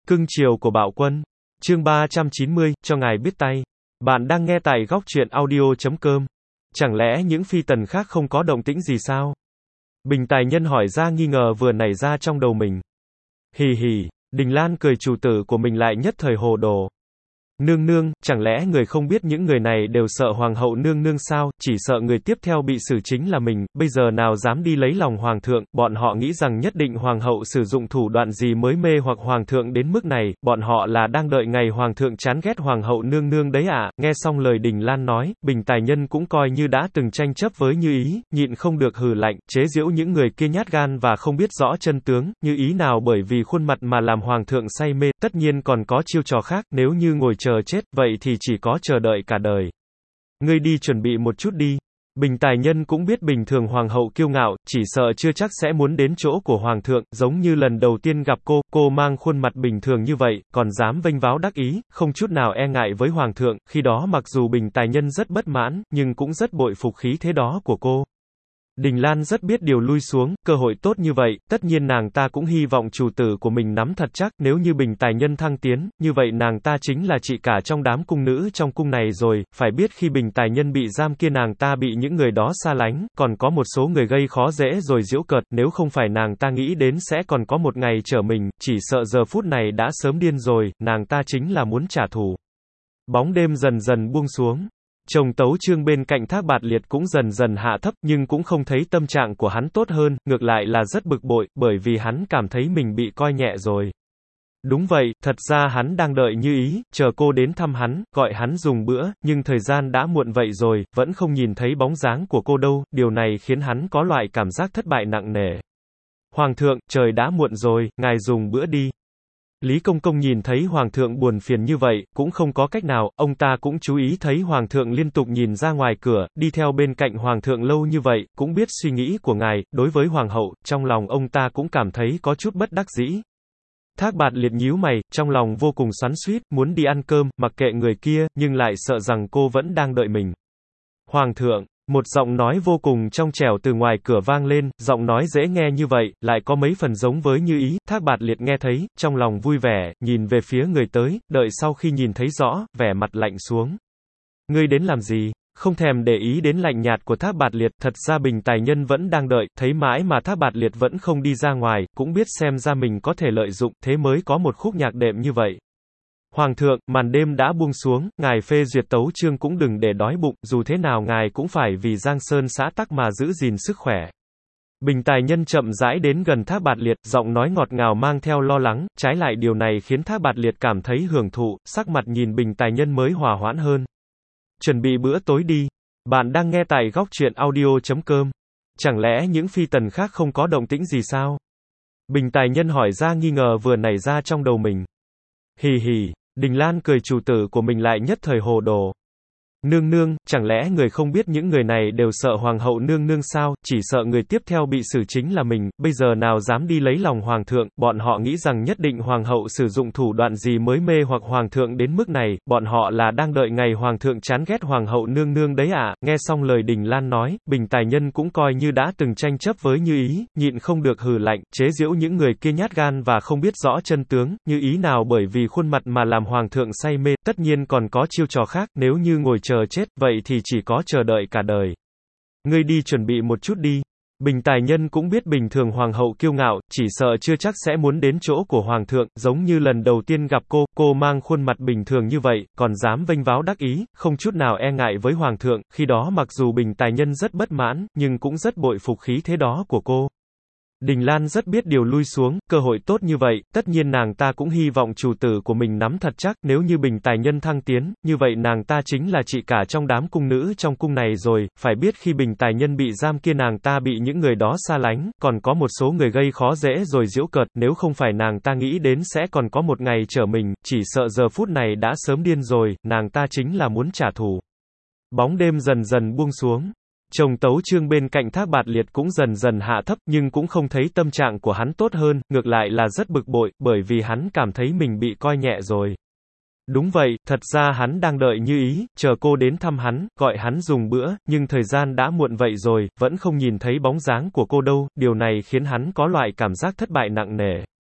Cưng chiều của Bạo Quân. Chương 390, cho ngài biết tay. Bạn đang nghe tại góc truyện audio.com. Chẳng lẽ những phi tần khác không có động tĩnh gì sao? Bình tài nhân hỏi ra nghi ngờ vừa nảy ra trong đầu mình. Hì hì, Đình Lan cười chủ tử của mình lại nhất thời hồ đồ. Nương nương, chẳng lẽ người không biết những người này đều sợ hoàng hậu nương nương sao, chỉ sợ người tiếp theo bị xử chính là mình, bây giờ nào dám đi lấy lòng hoàng thượng, bọn họ nghĩ rằng nhất định hoàng hậu sử dụng thủ đoạn gì mới mê hoặc hoàng thượng đến mức này, bọn họ là đang đợi ngày hoàng thượng chán ghét hoàng hậu nương nương đấy à, nghe xong lời Đình Lan nói, bình tài nhân cũng coi như đã từng tranh chấp với Như Ý, nhịn không được hừ lạnh, chế giễu những người kia nhát gan và không biết rõ chân tướng, Như Ý nào bởi vì khuôn mặt mà làm hoàng thượng say mê, tất nhiên còn có chiêu trò khác, nếu như ngồi chờ chết, vậy thì chỉ có chờ đợi cả đời. Ngươi đi chuẩn bị một chút đi. Bình tài nhân cũng biết bình thường hoàng hậu kiêu ngạo, chỉ sợ chưa chắc sẽ muốn đến chỗ của hoàng thượng, giống như lần đầu tiên gặp cô mang khuôn mặt bình thường như vậy, còn dám vênh váo đắc ý, không chút nào e ngại với hoàng thượng, khi đó mặc dù bình tài nhân rất bất mãn, nhưng cũng rất bội phục khí thế đó của cô. Đình Lan rất biết điều lui xuống, cơ hội tốt như vậy, tất nhiên nàng ta cũng hy vọng chủ tử của mình nắm thật chắc, nếu như bình tài nhân thăng tiến, như vậy nàng ta chính là chị cả trong đám cung nữ trong cung này rồi, phải biết khi bình tài nhân bị giam kia nàng ta bị những người đó xa lánh, còn có một số người gây khó dễ rồi giễu cợt, nếu không phải nàng ta nghĩ đến sẽ còn có một ngày trở mình, chỉ sợ giờ phút này đã sớm điên rồi, nàng ta chính là muốn trả thù. Bóng đêm dần dần buông xuống. Chồng Tấu Chương bên cạnh Thác Bạt Liệt cũng dần dần hạ thấp, nhưng cũng không thấy tâm trạng của hắn tốt hơn, ngược lại là rất bực bội, bởi vì hắn cảm thấy mình bị coi nhẹ rồi. Đúng vậy, thật ra hắn đang đợi Như Ý, chờ cô đến thăm hắn, gọi hắn dùng bữa, nhưng thời gian đã muộn vậy rồi, vẫn không nhìn thấy bóng dáng của cô đâu, điều này khiến hắn có loại cảm giác thất bại nặng nề. Hoàng thượng, trời đã muộn rồi, ngài dùng bữa đi. Lý Công Công nhìn thấy Hoàng thượng buồn phiền như vậy, cũng không có cách nào, ông ta cũng chú ý thấy Hoàng thượng liên tục nhìn ra ngoài cửa, đi theo bên cạnh Hoàng thượng lâu như vậy, cũng biết suy nghĩ của ngài, đối với Hoàng hậu, trong lòng ông ta cũng cảm thấy có chút bất đắc dĩ. Thác Bạt Liệt nhíu mày, trong lòng vô cùng xoắn xuýt, muốn đi ăn cơm, mặc kệ người kia, nhưng lại sợ rằng cô vẫn đang đợi mình. Hoàng thượng. Một giọng nói vô cùng trong trẻo từ ngoài cửa vang lên, giọng nói dễ nghe như vậy, lại có mấy phần giống với Như Ý, Thác Bạt Liệt nghe thấy, trong lòng vui vẻ, nhìn về phía người tới, đợi sau khi nhìn thấy rõ, vẻ mặt lạnh xuống. Ngươi đến làm gì? Không thèm để ý đến lạnh nhạt của Thác Bạt Liệt, thật ra bình tài nhân vẫn đang đợi, thấy mãi mà Thác Bạt Liệt vẫn không đi ra ngoài, cũng biết xem ra mình có thể lợi dụng, thế mới có một khúc nhạc đệm như vậy. Hoàng thượng, màn đêm đã buông xuống, ngài phê duyệt tấu chương cũng đừng để đói bụng, dù thế nào ngài cũng phải vì Giang Sơn xã tắc mà giữ gìn sức khỏe. Bình tài nhân chậm rãi đến gần Thác Bạt Liệt, giọng nói ngọt ngào mang theo lo lắng, trái lại điều này khiến Thác Bạt Liệt cảm thấy hưởng thụ, sắc mặt nhìn bình tài nhân mới hòa hoãn hơn. Chuẩn bị bữa tối đi. Bạn đang nghe tại góc truyện audio.com. Chẳng lẽ những phi tần khác không có động tĩnh gì sao? Bình tài nhân hỏi ra nghi ngờ vừa nảy ra trong đầu mình. Hì hì. Đình Lan cười chủ tử của mình lại nhất thời hồ đồ. Nương nương, chẳng lẽ người không biết những người này đều sợ hoàng hậu nương nương sao, chỉ sợ người tiếp theo bị xử chính là mình, bây giờ nào dám đi lấy lòng hoàng thượng, bọn họ nghĩ rằng nhất định hoàng hậu sử dụng thủ đoạn gì mới mê hoặc hoàng thượng đến mức này, bọn họ là đang đợi ngày hoàng thượng chán ghét hoàng hậu nương nương đấy à, nghe xong lời Đình Lan nói, bình tài nhân cũng coi như đã từng tranh chấp với Như Ý, nhịn không được hừ lạnh, chế giễu những người kia nhát gan và không biết rõ chân tướng, Như Ý nào bởi vì khuôn mặt mà làm hoàng thượng say mê, tất nhiên còn có chiêu trò khác, nếu như ngồi chờ chết, vậy thì chỉ có chờ đợi cả đời. Ngươi đi chuẩn bị một chút đi. Bình tài nhân cũng biết bình thường hoàng hậu kiêu ngạo, chỉ sợ chưa chắc sẽ muốn đến chỗ của hoàng thượng, giống như lần đầu tiên gặp cô mang khuôn mặt bình thường như vậy, còn dám vênh váo đắc ý, không chút nào e ngại với hoàng thượng, khi đó mặc dù bình tài nhân rất bất mãn, nhưng cũng rất bội phục khí thế đó của cô. Đình Lan rất biết điều lui xuống, cơ hội tốt như vậy, tất nhiên nàng ta cũng hy vọng chủ tử của mình nắm thật chắc, nếu như bình tài nhân thăng tiến, như vậy nàng ta chính là chị cả trong đám cung nữ trong cung này rồi, phải biết khi bình tài nhân bị giam kia nàng ta bị những người đó xa lánh, còn có một số người gây khó dễ rồi giễu cợt, nếu không phải nàng ta nghĩ đến sẽ còn có một ngày trở mình, chỉ sợ giờ phút này đã sớm điên rồi, nàng ta chính là muốn trả thù. Bóng đêm dần dần buông xuống. Chồng Tấu Chương bên cạnh Thác Bạt Liệt cũng dần dần hạ thấp, nhưng cũng không thấy tâm trạng của hắn tốt hơn, ngược lại là rất bực bội, bởi vì hắn cảm thấy mình bị coi nhẹ rồi. Đúng vậy, thật ra hắn đang đợi Như Ý, chờ cô đến thăm hắn, gọi hắn dùng bữa, nhưng thời gian đã muộn vậy rồi, vẫn không nhìn thấy bóng dáng của cô đâu, điều này khiến hắn có loại cảm giác thất bại nặng nề.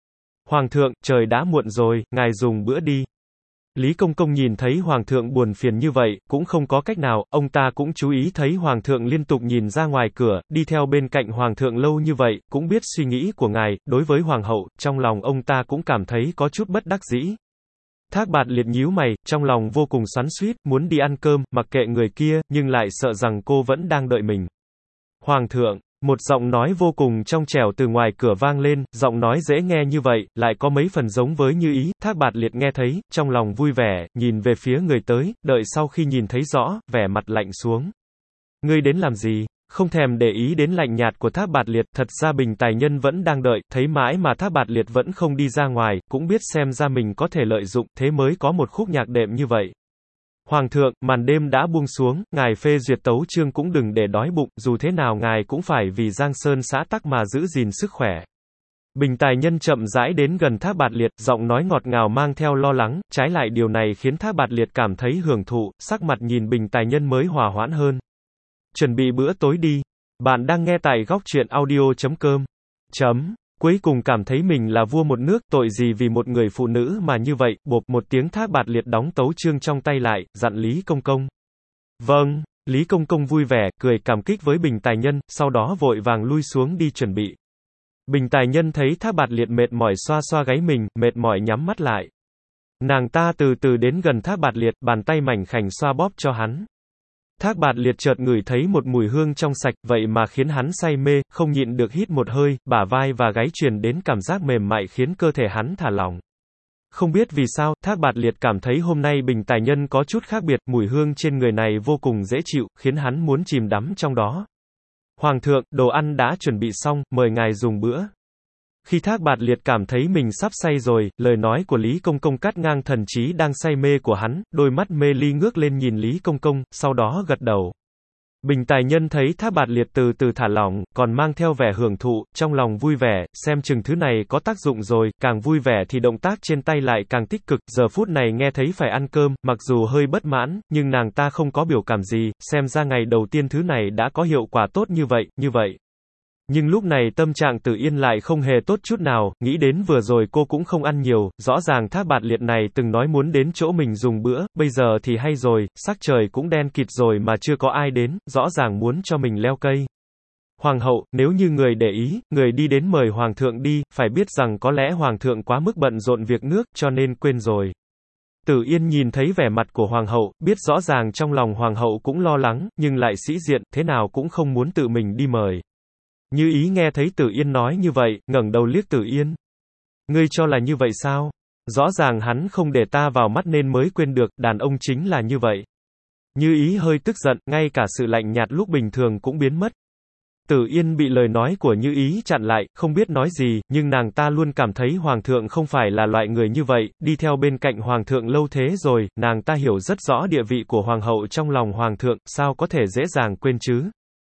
Hoàng thượng, trời đã muộn rồi, ngài dùng bữa đi. Lý Công Công nhìn thấy Hoàng thượng buồn phiền như vậy, cũng không có cách nào, ông ta cũng chú ý thấy Hoàng thượng liên tục nhìn ra ngoài cửa, đi theo bên cạnh Hoàng thượng lâu như vậy, cũng biết suy nghĩ của ngài, đối với Hoàng hậu, trong lòng ông ta cũng cảm thấy có chút bất đắc dĩ. Thác Bạt Liệt nhíu mày, trong lòng vô cùng xoắn xuýt, muốn đi ăn cơm, mặc kệ người kia, nhưng lại sợ rằng cô vẫn đang đợi mình. Hoàng thượng, một giọng nói vô cùng trong trẻo từ ngoài cửa vang lên, giọng nói dễ nghe như vậy, lại có mấy phần giống với Như Ý, Thác Bạt Liệt nghe thấy, trong lòng vui vẻ, nhìn về phía người tới, đợi sau khi nhìn thấy rõ, vẻ mặt lạnh xuống. Ngươi đến làm gì? Không thèm để ý đến lạnh nhạt của Thác Bạt Liệt, thật ra Bình Tài Nhân vẫn đang đợi, thấy mãi mà Thác Bạt Liệt vẫn không đi ra ngoài, cũng biết xem ra mình có thể lợi dụng, thế mới có một khúc nhạc đệm như vậy. Hoàng thượng, màn đêm đã buông xuống, ngài phê duyệt tấu chương cũng đừng để đói bụng, dù thế nào ngài cũng phải vì Giang Sơn xã tắc mà giữ gìn sức khỏe. Bình Tài Nhân chậm rãi đến gần Thác Bạt Liệt, giọng nói ngọt ngào mang theo lo lắng, trái lại điều này khiến Thác Bạt Liệt cảm thấy hưởng thụ, sắc mặt nhìn Bình Tài Nhân mới hòa hoãn hơn. Chuẩn bị bữa tối đi. Bạn đang nghe tại góc truyện audio.com. Cuối cùng cảm thấy mình là vua một nước, tội gì vì một người phụ nữ mà như vậy, bộp một tiếng Thác Bạt Liệt đóng tấu chương trong tay lại, dặn Lý Công Công. Vâng, Lý Công Công vui vẻ, cười cảm kích với Bình Tài Nhân, sau đó vội vàng lui xuống đi chuẩn bị. Bình Tài Nhân thấy Thác Bạt Liệt mệt mỏi xoa xoa gáy mình, mệt mỏi nhắm mắt lại. Nàng ta từ từ đến gần Thác Bạt Liệt, bàn tay mảnh khảnh xoa bóp cho hắn. Thác Bạt Liệt chợt ngửi thấy một mùi hương trong sạch, vậy mà khiến hắn say mê, không nhịn được hít một hơi, bả vai và gáy truyền đến cảm giác mềm mại khiến cơ thể hắn thả lỏng. Không biết vì sao, Thác Bạt Liệt cảm thấy hôm nay Bình Tài Nhân có chút khác biệt, mùi hương trên người này vô cùng dễ chịu, khiến hắn muốn chìm đắm trong đó. Hoàng thượng, đồ ăn đã chuẩn bị xong, mời ngài dùng bữa. Khi Thác Bạt Liệt cảm thấy mình sắp say rồi, lời nói của Lý Công Công cắt ngang thần trí đang say mê của hắn, đôi mắt mê ly ngước lên nhìn Lý Công Công, sau đó gật đầu. Bình Tài Nhân thấy Thác Bạt Liệt từ từ thả lỏng, còn mang theo vẻ hưởng thụ, trong lòng vui vẻ, xem chừng thứ này có tác dụng rồi, càng vui vẻ thì động tác trên tay lại càng tích cực, giờ phút này nghe thấy phải ăn cơm, mặc dù hơi bất mãn, nhưng nàng ta không có biểu cảm gì, xem ra ngày đầu tiên thứ này đã có hiệu quả tốt như vậy. Nhưng lúc này tâm trạng Tử Yên lại không hề tốt chút nào, nghĩ đến vừa rồi cô cũng không ăn nhiều, rõ ràng Thác Bạt Liệt này từng nói muốn đến chỗ mình dùng bữa, bây giờ thì hay rồi, sắc trời cũng đen kịt rồi mà chưa có ai đến, rõ ràng muốn cho mình leo cây. Hoàng hậu, nếu như người để ý, người đi đến mời Hoàng thượng đi, phải biết rằng có lẽ Hoàng thượng quá mức bận rộn việc nước, cho nên quên rồi. Tử Yên nhìn thấy vẻ mặt của Hoàng hậu, biết rõ ràng trong lòng Hoàng hậu cũng lo lắng, nhưng lại sĩ diện, thế nào cũng không muốn tự mình đi mời. Như Ý nghe thấy Tử Yên nói như vậy, ngẩng đầu liếc Tử Yên. Ngươi cho là như vậy sao? Rõ ràng hắn không để ta vào mắt nên mới quên được, đàn ông chính là như vậy. Như Ý hơi tức giận, ngay cả sự lạnh nhạt lúc bình thường cũng biến mất. Tử Yên bị lời nói của Như Ý chặn lại, không biết nói gì, nhưng nàng ta luôn cảm thấy Hoàng thượng không phải là loại người như vậy, đi theo bên cạnh Hoàng thượng lâu thế rồi, nàng ta hiểu rất rõ địa vị của Hoàng hậu trong lòng Hoàng thượng, sao có thể dễ dàng quên chứ?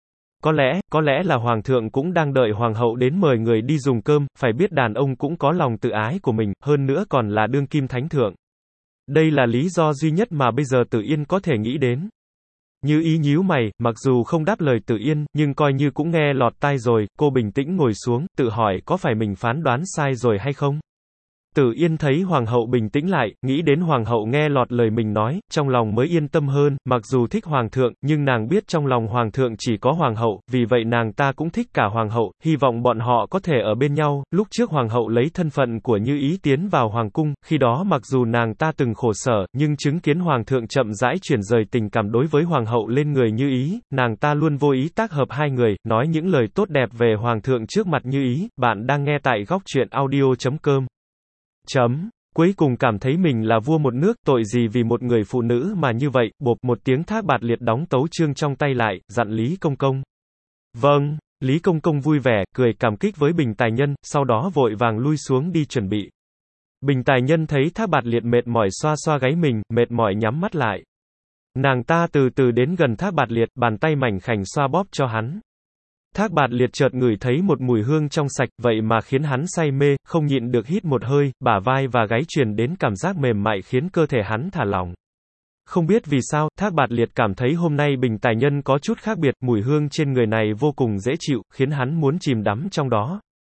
Có lẽ là Hoàng thượng cũng đang đợi Hoàng hậu đến mời người đi dùng cơm, phải biết đàn ông cũng có lòng tự ái của mình, hơn nữa còn là đương kim thánh thượng. Đây là lý do duy nhất mà bây giờ Tử Yên có thể nghĩ đến. Như Ý nhíu mày, mặc dù không đáp lời Tử Yên, nhưng coi như cũng nghe lọt tai rồi, cô bình tĩnh ngồi xuống, tự hỏi có phải mình phán đoán sai rồi hay không? Tử Yên thấy Hoàng hậu bình tĩnh lại, nghĩ đến Hoàng hậu nghe lọt lời mình nói, trong lòng mới yên tâm hơn, mặc dù thích Hoàng thượng, nhưng nàng biết trong lòng Hoàng thượng chỉ có Hoàng hậu, vì vậy nàng ta cũng thích cả Hoàng hậu, hy vọng bọn họ có thể ở bên nhau. Lúc trước Hoàng hậu lấy thân phận của Như Ý tiến vào Hoàng cung, khi đó mặc dù nàng ta từng khổ sở, nhưng chứng kiến Hoàng thượng chậm rãi chuyển rời tình cảm đối với Hoàng hậu lên người Như Ý, nàng ta luôn vô ý tác hợp hai người, nói những lời tốt đẹp về Hoàng thượng trước mặt Như Ý. Bạn đang nghe tại góc truyện audio.com. Cuối cùng cảm thấy mình là vua một nước, tội gì vì một người phụ nữ mà như vậy, bộp một tiếng Thác Bạt Liệt đóng tấu chương trong tay lại, dặn Lý Công Công. Vâng, Lý Công Công vui vẻ, cười cảm kích với Bình Tài Nhân, sau đó vội vàng lui xuống đi chuẩn bị. Bình Tài Nhân thấy Thác Bạt Liệt mệt mỏi xoa xoa gáy mình, mệt mỏi nhắm mắt lại. Nàng ta từ từ đến gần Thác Bạt Liệt, bàn tay mảnh khảnh xoa bóp cho hắn. Thác Bạt Liệt chợt ngửi thấy một mùi hương trong sạch, vậy mà khiến hắn say mê, không nhịn được hít một hơi, bả vai và gáy truyền đến cảm giác mềm mại khiến cơ thể hắn thả lỏng. Không biết vì sao, Thác Bạt Liệt cảm thấy hôm nay Bình Tài Nhân có chút khác biệt, mùi hương trên người này vô cùng dễ chịu, khiến hắn muốn chìm đắm trong đó.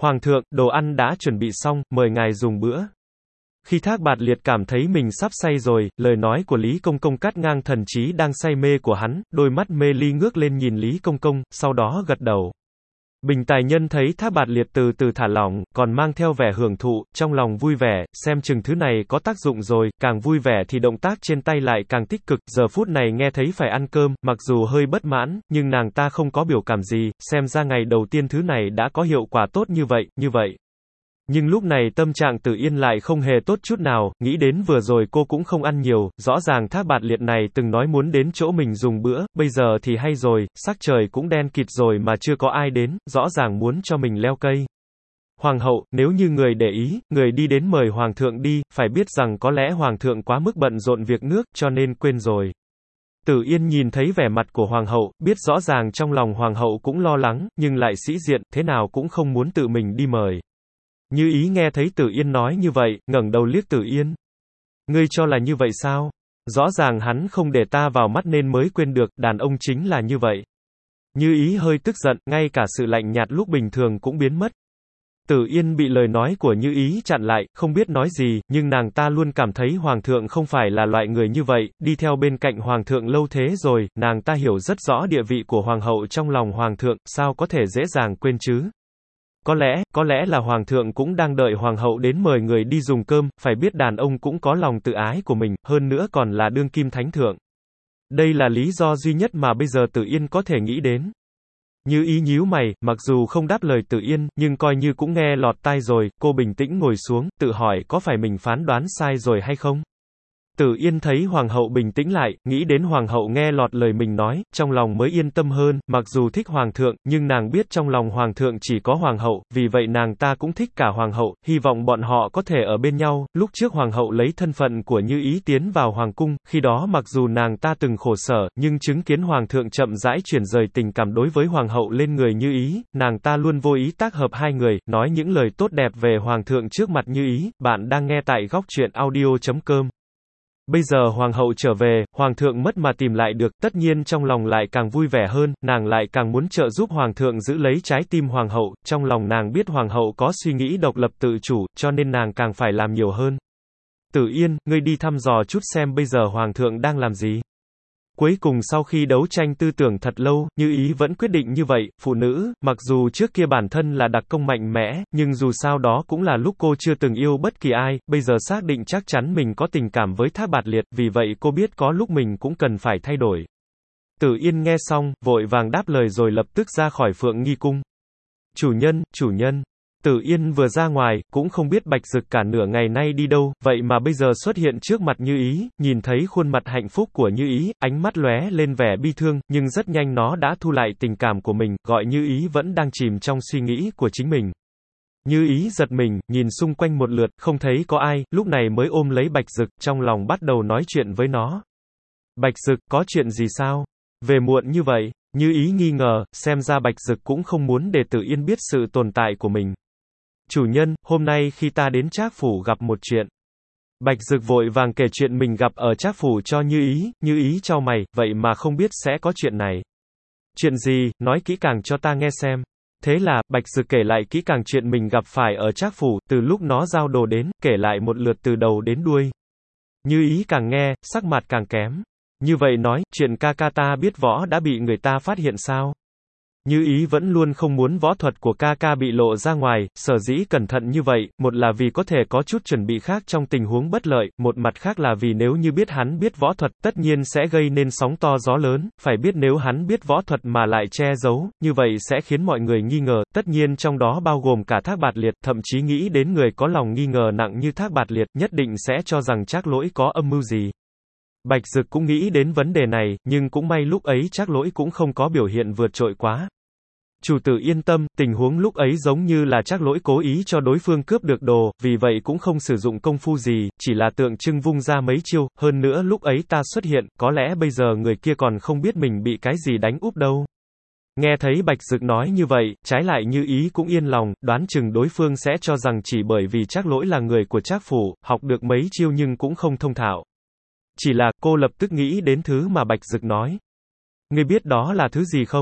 Hoàng thượng, đồ ăn đã chuẩn bị xong, mời ngài dùng bữa. Khi Thác Bạt Liệt cảm thấy mình sắp say rồi, lời nói của Lý Công Công cắt ngang thần trí đang say mê của hắn, đôi mắt mê ly ngước lên nhìn Lý Công Công, sau đó gật đầu. Bình Tài Nhân thấy Thác Bạt Liệt từ từ thả lỏng, còn mang theo vẻ hưởng thụ, trong lòng vui vẻ, xem chừng thứ này có tác dụng rồi, càng vui vẻ thì động tác trên tay lại càng tích cực, giờ phút này nghe thấy phải ăn cơm, mặc dù hơi bất mãn, nhưng nàng ta không có biểu cảm gì, xem ra ngày đầu tiên thứ này đã có hiệu quả tốt như vậy. Nhưng lúc này tâm trạng Tử Yên lại không hề tốt chút nào, nghĩ đến vừa rồi cô cũng không ăn nhiều, rõ ràng Thác Bạt Liệt này từng nói muốn đến chỗ mình dùng bữa, bây giờ thì hay rồi, sắc trời cũng đen kịt rồi mà chưa có ai đến, rõ ràng muốn cho mình leo cây. Hoàng hậu, nếu như người để ý, người đi đến mời Hoàng thượng đi, phải biết rằng có lẽ Hoàng thượng quá mức bận rộn việc nước, cho nên quên rồi. Tử Yên nhìn thấy vẻ mặt của Hoàng hậu, biết rõ ràng trong lòng Hoàng hậu cũng lo lắng, nhưng lại sĩ diện, thế nào cũng không muốn tự mình đi mời. Như Ý nghe thấy Tử Yên nói như vậy, ngẩng đầu liếc Tử Yên. Ngươi cho là như vậy sao? Rõ ràng hắn không để ta vào mắt nên mới quên được, đàn ông chính là như vậy. Như Ý hơi tức giận, ngay cả sự lạnh nhạt lúc bình thường cũng biến mất. Tử Yên bị lời nói của Như Ý chặn lại, không biết nói gì, nhưng nàng ta luôn cảm thấy Hoàng thượng không phải là loại người như vậy, đi theo bên cạnh Hoàng thượng lâu thế rồi, nàng ta hiểu rất rõ địa vị của Hoàng hậu trong lòng Hoàng thượng, sao có thể dễ dàng quên chứ? Có lẽ là Hoàng thượng cũng đang đợi Hoàng hậu đến mời người đi dùng cơm, phải biết đàn ông cũng có lòng tự ái của mình, hơn nữa còn là đương kim thánh thượng. Đây là lý do duy nhất mà bây giờ Tử Yên có thể nghĩ đến. Như Ý nhíu mày, mặc dù không đáp lời Tử Yên, nhưng coi như cũng nghe lọt tai rồi, cô bình tĩnh ngồi xuống, tự hỏi có phải mình phán đoán sai rồi hay không? Tử Yên thấy Hoàng hậu bình tĩnh lại, nghĩ đến Hoàng hậu nghe lọt lời mình nói, trong lòng mới yên tâm hơn, mặc dù thích Hoàng thượng, nhưng nàng biết trong lòng Hoàng thượng chỉ có Hoàng hậu, vì vậy nàng ta cũng thích cả Hoàng hậu, hy vọng bọn họ có thể ở bên nhau. Lúc trước Hoàng hậu lấy thân phận của Như Ý tiến vào Hoàng cung, khi đó mặc dù nàng ta từng khổ sở, nhưng chứng kiến Hoàng thượng chậm rãi chuyển rời tình cảm đối với Hoàng hậu lên người Như Ý, nàng ta luôn vô ý tác hợp hai người, nói những lời tốt đẹp về Hoàng thượng trước mặt Như Ý. Bạn đang nghe tại Góc Truyện Audio.com. Bây giờ Hoàng hậu trở về, Hoàng thượng mất mà tìm lại được, tất nhiên trong lòng lại càng vui vẻ hơn, nàng lại càng muốn trợ giúp Hoàng thượng giữ lấy trái tim Hoàng hậu, trong lòng nàng biết Hoàng hậu có suy nghĩ độc lập tự chủ, cho nên nàng càng phải làm nhiều hơn. Tử Yên, ngươi đi thăm dò chút xem bây giờ Hoàng thượng đang làm gì. Cuối cùng sau khi đấu tranh tư tưởng thật lâu, Như Ý vẫn quyết định như vậy, phụ nữ, mặc dù trước kia bản thân là đặc công mạnh mẽ, nhưng dù sao đó cũng là lúc cô chưa từng yêu bất kỳ ai, bây giờ xác định chắc chắn mình có tình cảm với Thác Bạt Liệt, vì vậy cô biết có lúc mình cũng cần phải thay đổi. Tử Yên nghe xong, vội vàng đáp lời rồi lập tức ra khỏi Phượng Nghi Cung. Chủ nhân. Tử Yên vừa ra ngoài, cũng không biết Bạch Dực cả nửa ngày nay đi đâu, vậy mà bây giờ xuất hiện trước mặt Như Ý, nhìn thấy khuôn mặt hạnh phúc của Như Ý, ánh mắt lóe lên vẻ bi thương, nhưng rất nhanh nó đã thu lại tình cảm của mình, gọi Như Ý vẫn đang chìm trong suy nghĩ của chính mình. Như Ý giật mình, nhìn xung quanh một lượt, không thấy có ai, lúc này mới ôm lấy Bạch Dực, trong lòng bắt đầu nói chuyện với nó. Bạch Dực, có chuyện gì sao? Về muộn như vậy? Như Ý nghi ngờ, xem ra Bạch Dực cũng không muốn để Tử Yên biết sự tồn tại của mình. Chủ nhân, hôm nay khi ta đến Trác phủ gặp một chuyện. Bạch Dực vội vàng kể chuyện mình gặp ở Trác phủ cho Như Ý chau mày, vậy mà không biết sẽ có chuyện này. Chuyện gì, nói kỹ càng cho ta nghe xem. Thế là, Bạch Dực kể lại kỹ càng chuyện mình gặp phải ở Trác phủ, từ lúc nó giao đồ đến, kể lại một lượt từ đầu đến đuôi. Như Ý càng nghe, sắc mặt càng kém. Như vậy nói, chuyện ca ca ta biết võ đã bị người ta phát hiện sao? Như Ý vẫn luôn không muốn võ thuật của ca ca bị lộ ra ngoài, sở dĩ cẩn thận như vậy, một là vì có thể có chút chuẩn bị khác trong tình huống bất lợi, một mặt khác là vì nếu như biết hắn biết võ thuật, tất nhiên sẽ gây nên sóng to gió lớn, phải biết nếu hắn biết võ thuật mà lại che giấu, như vậy sẽ khiến mọi người nghi ngờ, tất nhiên trong đó bao gồm cả Thác Bạt Liệt, thậm chí nghĩ đến người có lòng nghi ngờ nặng như Thác Bạt Liệt, nhất định sẽ cho rằng Trác Lỗi có âm mưu gì. Bạch Dực cũng nghĩ đến vấn đề này, nhưng cũng may lúc ấy Trác Lỗi cũng không có biểu hiện vượt trội quá. Chủ tử yên tâm, tình huống lúc ấy giống như là Trác Lỗi cố ý cho đối phương cướp được đồ, vì vậy cũng không sử dụng công phu gì, chỉ là tượng trưng vung ra mấy chiêu, hơn nữa lúc ấy ta xuất hiện, có lẽ bây giờ người kia còn không biết mình bị cái gì đánh úp đâu. Nghe thấy Bạch Dực nói như vậy, trái lại Như Ý cũng yên lòng, đoán chừng đối phương sẽ cho rằng chỉ bởi vì Trác Lỗi là người của Trác phủ, học được mấy chiêu nhưng cũng không thông thạo. Chỉ là, cô lập tức nghĩ đến thứ mà Bạch Dực nói. Ngươi biết đó là thứ gì không?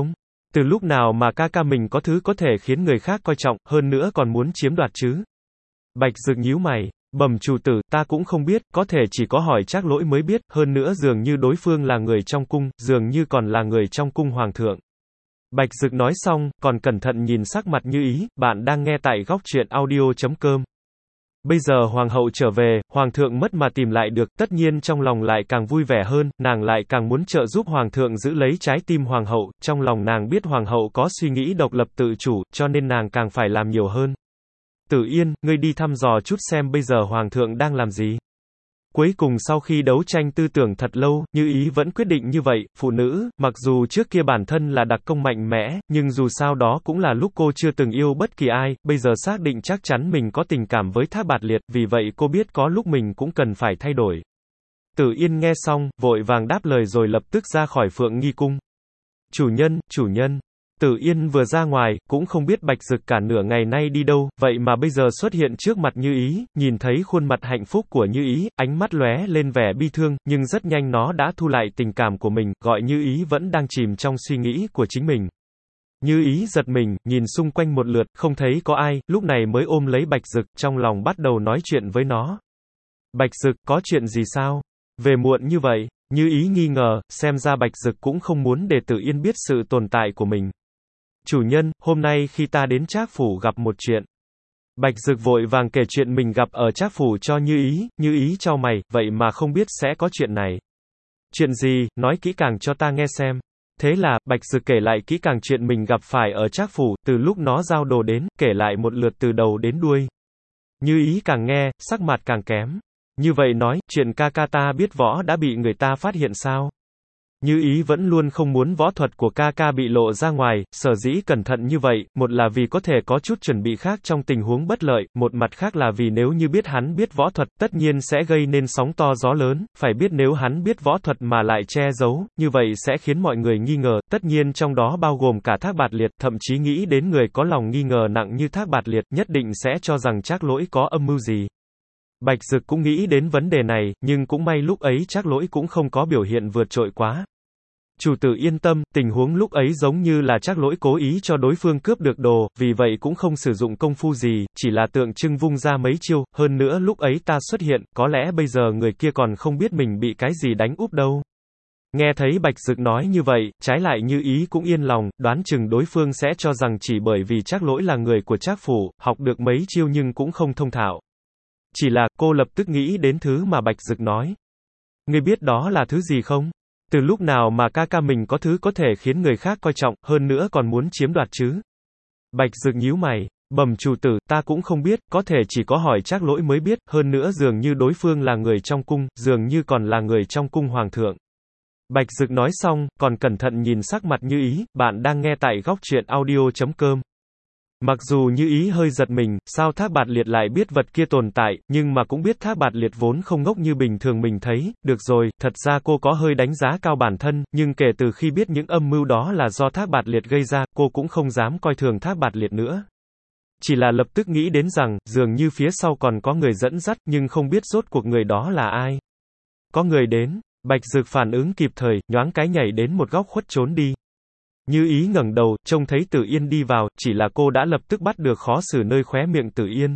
Từ lúc nào mà ca ca mình có thứ có thể khiến người khác coi trọng, hơn nữa còn muốn chiếm đoạt chứ? Bạch Dực nhíu mày. Bẩm chủ tử, ta cũng không biết, có thể chỉ có hỏi Trác Lỗi mới biết, hơn nữa dường như đối phương là người trong cung, dường như còn là người trong cung hoàng thượng. Bạch Dực nói xong, còn cẩn thận nhìn sắc mặt Như Ý, bạn đang nghe tại góc truyện audio.com. Bây giờ hoàng hậu trở về, hoàng thượng mất mà tìm lại được, tất nhiên trong lòng lại càng vui vẻ hơn, nàng lại càng muốn trợ giúp hoàng thượng giữ lấy trái tim hoàng hậu, trong lòng nàng biết hoàng hậu có suy nghĩ độc lập tự chủ, cho nên nàng càng phải làm nhiều hơn. Tử Yên, ngươi đi thăm dò chút xem bây giờ hoàng thượng đang làm gì. Cuối cùng sau khi đấu tranh tư tưởng thật lâu, Như Ý vẫn quyết định như vậy, phụ nữ, mặc dù trước kia bản thân là đặc công mạnh mẽ, nhưng dù sao đó cũng là lúc cô chưa từng yêu bất kỳ ai, bây giờ xác định chắc chắn mình có tình cảm với Thác Bạt Liệt, vì vậy cô biết có lúc mình cũng cần phải thay đổi. Tử Yên nghe xong, vội vàng đáp lời rồi lập tức ra khỏi Phượng Nghi Cung. Chủ nhân. Tử Yên vừa ra ngoài, cũng không biết Bạch Dực cả nửa ngày nay đi đâu, vậy mà bây giờ xuất hiện trước mặt Như Ý, nhìn thấy khuôn mặt hạnh phúc của Như Ý, ánh mắt lóe lên vẻ bi thương, nhưng rất nhanh nó đã thu lại tình cảm của mình, gọi Như Ý vẫn đang chìm trong suy nghĩ của chính mình. Như Ý giật mình, nhìn xung quanh một lượt, không thấy có ai, lúc này mới ôm lấy Bạch Dực, trong lòng bắt đầu nói chuyện với nó. Bạch Dực, có chuyện gì sao? Về muộn như vậy? Như Ý nghi ngờ, xem ra Bạch Dực cũng không muốn để Tử Yên biết sự tồn tại của mình. Chủ nhân, hôm nay khi ta đến Trác phủ gặp một chuyện. Bạch Dực vội vàng kể chuyện mình gặp ở Trác phủ cho Như Ý chau mày, vậy mà không biết sẽ có chuyện này. Chuyện gì, nói kỹ càng cho ta nghe xem. Thế là, Bạch Dực kể lại kỹ càng chuyện mình gặp phải ở Trác phủ, từ lúc nó giao đồ đến, kể lại một lượt từ đầu đến đuôi. Như Ý càng nghe, sắc mặt càng kém. Như vậy nói, chuyện ca ca ta biết võ đã bị người ta phát hiện sao? Như Ý vẫn luôn không muốn võ thuật của ca ca bị lộ ra ngoài, sở dĩ cẩn thận như vậy, một là vì có thể có chút chuẩn bị khác trong tình huống bất lợi, một mặt khác là vì nếu như biết hắn biết võ thuật, tất nhiên sẽ gây nên sóng to gió lớn, phải biết nếu hắn biết võ thuật mà lại che giấu, như vậy sẽ khiến mọi người nghi ngờ, tất nhiên trong đó bao gồm cả Thác Bạt Liệt, thậm chí nghĩ đến người có lòng nghi ngờ nặng như Thác Bạt Liệt, nhất định sẽ cho rằng Trác Lỗi có âm mưu gì. Bạch Dực cũng nghĩ đến vấn đề này, nhưng cũng may lúc ấy Trác Lỗi cũng không có biểu hiện vượt trội quá. Chủ tử yên tâm, tình huống lúc ấy giống như là Trác Lỗi cố ý cho đối phương cướp được đồ, vì vậy cũng không sử dụng công phu gì, chỉ là tượng trưng vung ra mấy chiêu, hơn nữa lúc ấy ta xuất hiện, có lẽ bây giờ người kia còn không biết mình bị cái gì đánh úp đâu. Nghe thấy Bạch Dực nói như vậy, trái lại Như Ý cũng yên lòng, đoán chừng đối phương sẽ cho rằng chỉ bởi vì Trác Lỗi là người của Trác phủ, học được mấy chiêu nhưng cũng không thông thạo. Chỉ là, cô lập tức nghĩ đến thứ mà Bạch Dực nói. Ngươi biết đó là thứ gì không? Từ lúc nào mà ca ca mình có thứ có thể khiến người khác coi trọng, hơn nữa còn muốn chiếm đoạt chứ? Bạch Dực nhíu mày. Bẩm chủ tử, ta cũng không biết, có thể chỉ có hỏi Trác Lỗi mới biết, hơn nữa dường như đối phương là người trong cung, dường như còn là người trong cung hoàng thượng. Bạch Dực nói xong, còn cẩn thận nhìn sắc mặt Như Ý, bạn đang nghe tại góc truyện audio.com. Mặc dù Như Ý hơi giật mình, sao Thác Bạt Liệt lại biết vật kia tồn tại, nhưng mà cũng biết Thác Bạt Liệt vốn không ngốc như bình thường mình thấy, được rồi, thật ra cô có hơi đánh giá cao bản thân, nhưng kể từ khi biết những âm mưu đó là do Thác Bạt Liệt gây ra, cô cũng không dám coi thường Thác Bạt Liệt nữa. Chỉ là lập tức nghĩ đến rằng, dường như phía sau còn có người dẫn dắt, nhưng không biết rốt cuộc người đó là ai. Có người đến, Bạch Dực phản ứng kịp thời, nhoáng cái nhảy đến một góc khuất trốn đi. Như Ý ngẩng đầu, trông thấy Tử Yên đi vào, chỉ là cô đã lập tức bắt được khó xử nơi khóe miệng Tử Yên.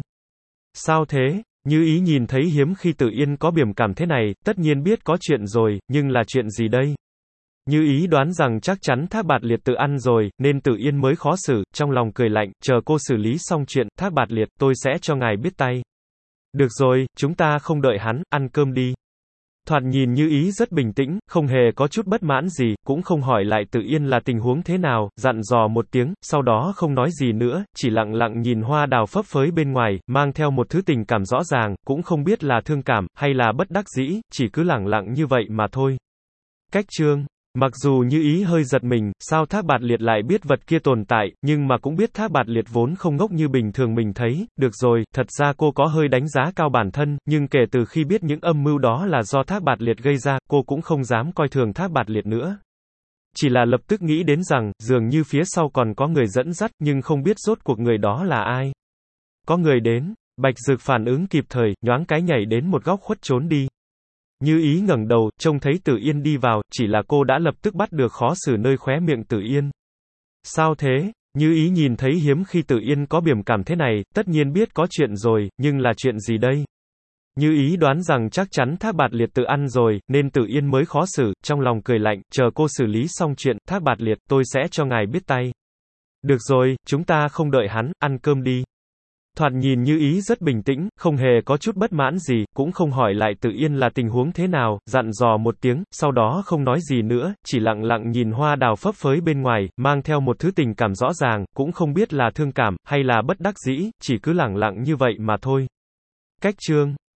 Sao thế? Như Ý nhìn thấy hiếm khi Tử Yên có biểu cảm thế này, tất nhiên biết có chuyện rồi, nhưng là chuyện gì đây? Như Ý đoán rằng chắc chắn Thác Bạt Liệt tự ăn rồi, nên Tử Yên mới khó xử, trong lòng cười lạnh, chờ cô xử lý xong chuyện, Thác Bạt Liệt, tôi sẽ cho ngài biết tay. Được rồi, chúng ta không đợi hắn, ăn cơm đi. Thoạt nhìn Như Ý rất bình tĩnh, không hề có chút bất mãn gì, cũng không hỏi lại Tử Yên là tình huống thế nào, dặn dò một tiếng, sau đó không nói gì nữa, chỉ lặng lặng nhìn hoa đào phấp phới bên ngoài, mang theo một thứ tình cảm rõ ràng, cũng không biết là thương cảm, hay là bất đắc dĩ, chỉ cứ lặng lặng như vậy mà thôi. Cách chương. Mặc dù Như Ý hơi giật mình, sao Thác Bạt Liệt lại biết vật kia tồn tại, nhưng mà cũng biết Thác Bạt Liệt vốn không ngốc như bình thường mình thấy, được rồi, thật ra cô có hơi đánh giá cao bản thân, nhưng kể từ khi biết những âm mưu đó là do Thác Bạt Liệt gây ra, cô cũng không dám coi thường Thác Bạt Liệt nữa. Chỉ là lập tức nghĩ đến rằng, dường như phía sau còn có người dẫn dắt, nhưng không biết rốt cuộc người đó là ai. Có người đến, Bạch Dực phản ứng kịp thời, nhoáng cái nhảy đến một góc khuất trốn đi. Như Ý ngẩng đầu, trông thấy Tử Yên đi vào, chỉ là cô đã lập tức bắt được khó xử nơi khóe miệng Tử Yên. Sao thế? Như Ý nhìn thấy hiếm khi Tử Yên có biểu cảm thế này, tất nhiên biết có chuyện rồi, nhưng là chuyện gì đây? Như Ý đoán rằng chắc chắn Thác Bạt Liệt tự ăn rồi, nên Tử Yên mới khó xử, trong lòng cười lạnh, chờ cô xử lý xong chuyện, Thác Bạt Liệt, tôi sẽ cho ngài biết tay. Được rồi, chúng ta không đợi hắn, ăn cơm đi. Thoạt nhìn Như Ý rất bình tĩnh, không hề có chút bất mãn gì, cũng không hỏi lại Tử Yên là tình huống thế nào, dặn dò một tiếng, sau đó không nói gì nữa, chỉ lặng lặng nhìn hoa đào phấp phới bên ngoài, mang theo một thứ tình cảm rõ ràng, cũng không biết là thương cảm, hay là bất đắc dĩ, chỉ cứ lặng lặng như vậy mà thôi. Cách chương